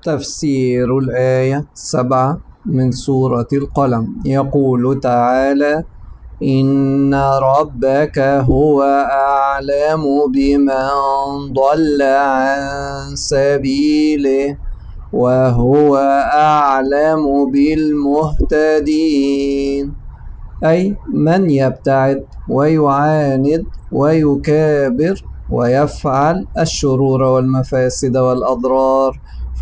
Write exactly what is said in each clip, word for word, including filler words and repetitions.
تفسير الآية سبعة من سورة القلم. يقول تعالى: إن ربك هو أعلم بمن ضل عن سبيله وهو أعلم بالمهتدين. أي من يبتعد ويعاند ويكابر ويفعل الشرور والمفاسد والأضرار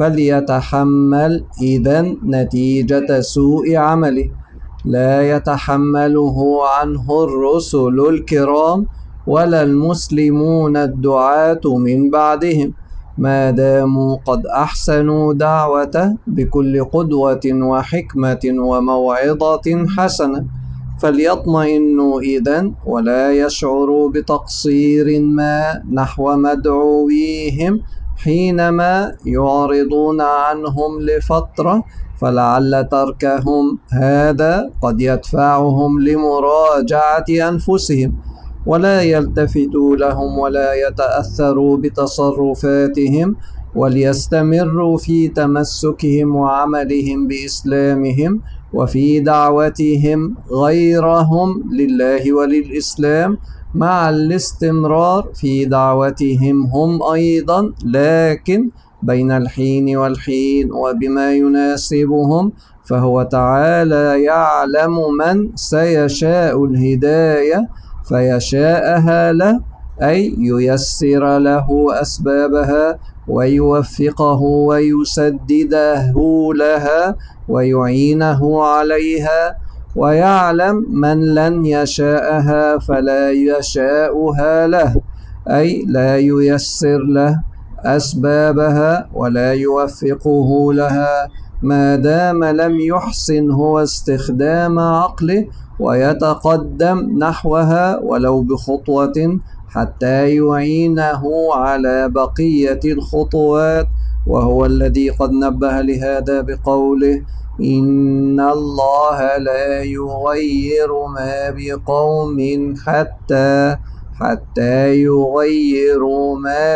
فليتحمل إذن نتيجة سوء عمله، لا يتحمله عنه الرسل الكرام ولا المسلمون الدعاة من بعدهم، ما داموا قد أحسنوا دعوته بكل قدوة وحكمة وموعظة حسنة، فليطمئنوا إذن ولا يشعروا بتقصير ما نحو مدعويهم حينما يعرضون عنهم لفترة، فلعل تركهم هذا قد يدفعهم لمراجعة أنفسهم ولا يلتفتوا لهم ولا يتأثروا بتصرفاتهم، وليستمروا في تمسكهم وعملهم بإسلامهم وفي دعوتهم غيرهم لله وللإسلام، مع الاستمرار في دعوتهم هم أيضا، لكن بين الحين والحين وبما يناسبهم، فهو تعالى يعلم من سيشاء الهداية فيشاءها له، أي ييسر له أسبابها ويوفقه ويسدده لها ويعينه عليها، ويعلم من لن يشاءها فلا يشاءها له، أي لا ييسر له أسبابها ولا يوفقه لها ما دام لم يحسن هو استخدام عقله ويتقدم نحوها ولو بخطوة حتى يعينه على بقية الخطوات. وهو الذي قد نبه لهذا بقوله: إن الله لا يغير ما بقوم حتى حتى يغيروا ما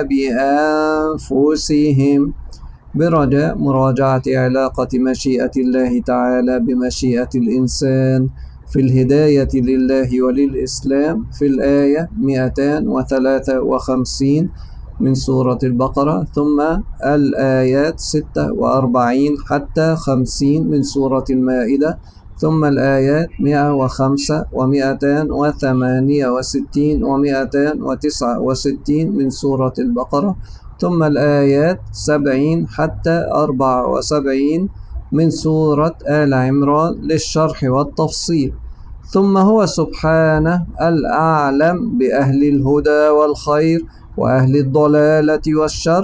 بأنفسهم، برجاء مراجعة علاقة مشيئة الله تعالى بمشيئة الإنسان في الهداية لله وللإسلام في الآية مئتين وثلاثة وخمسين من سورة البقرة، ثم الآيات ستة وأربعين حتى خمسين من سورة المائدة، ثم الآيات مئة وخمسة ومئتين وثمانية وستين ومئتين وتسعة وستين من سورة البقرة، ثم الآيات سبعين حتى أربعة وسبعين من سورة آل عمران للشرح والتفصيل. ثم هو سبحانه الأعلم بأهل الهدى والخير وأهل الضلالة والشر،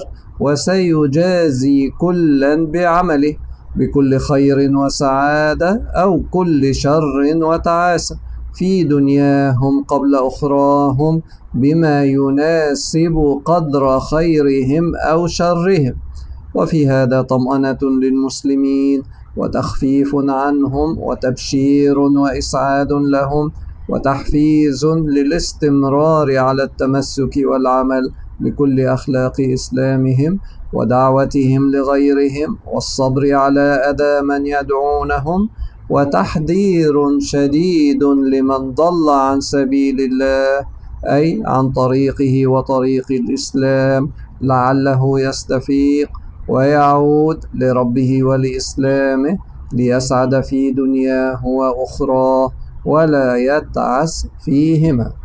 وسيجازي كلا بعمله بكل خير وسعادة أو كل شر وتعاسة في دنياهم قبل أخراهم بما يناسب قدر خيرهم أو شرهم. وفي هذا طمأنة للمسلمين وتخفيف عنهم وتبشير وإسعاد لهم وتحفيز للاستمرار على التمسك والعمل بكل أخلاق إسلامهم ودعوتهم لغيرهم والصبر على أذى من يدعونهم، وتحذير شديد لمن ضل عن سبيل الله، أي عن طريقه وطريق الإسلام، لعله يستفيق ويعود لربه ولإسلامه ليسعد في دنياه وأخراه ولا يتعس فيهما.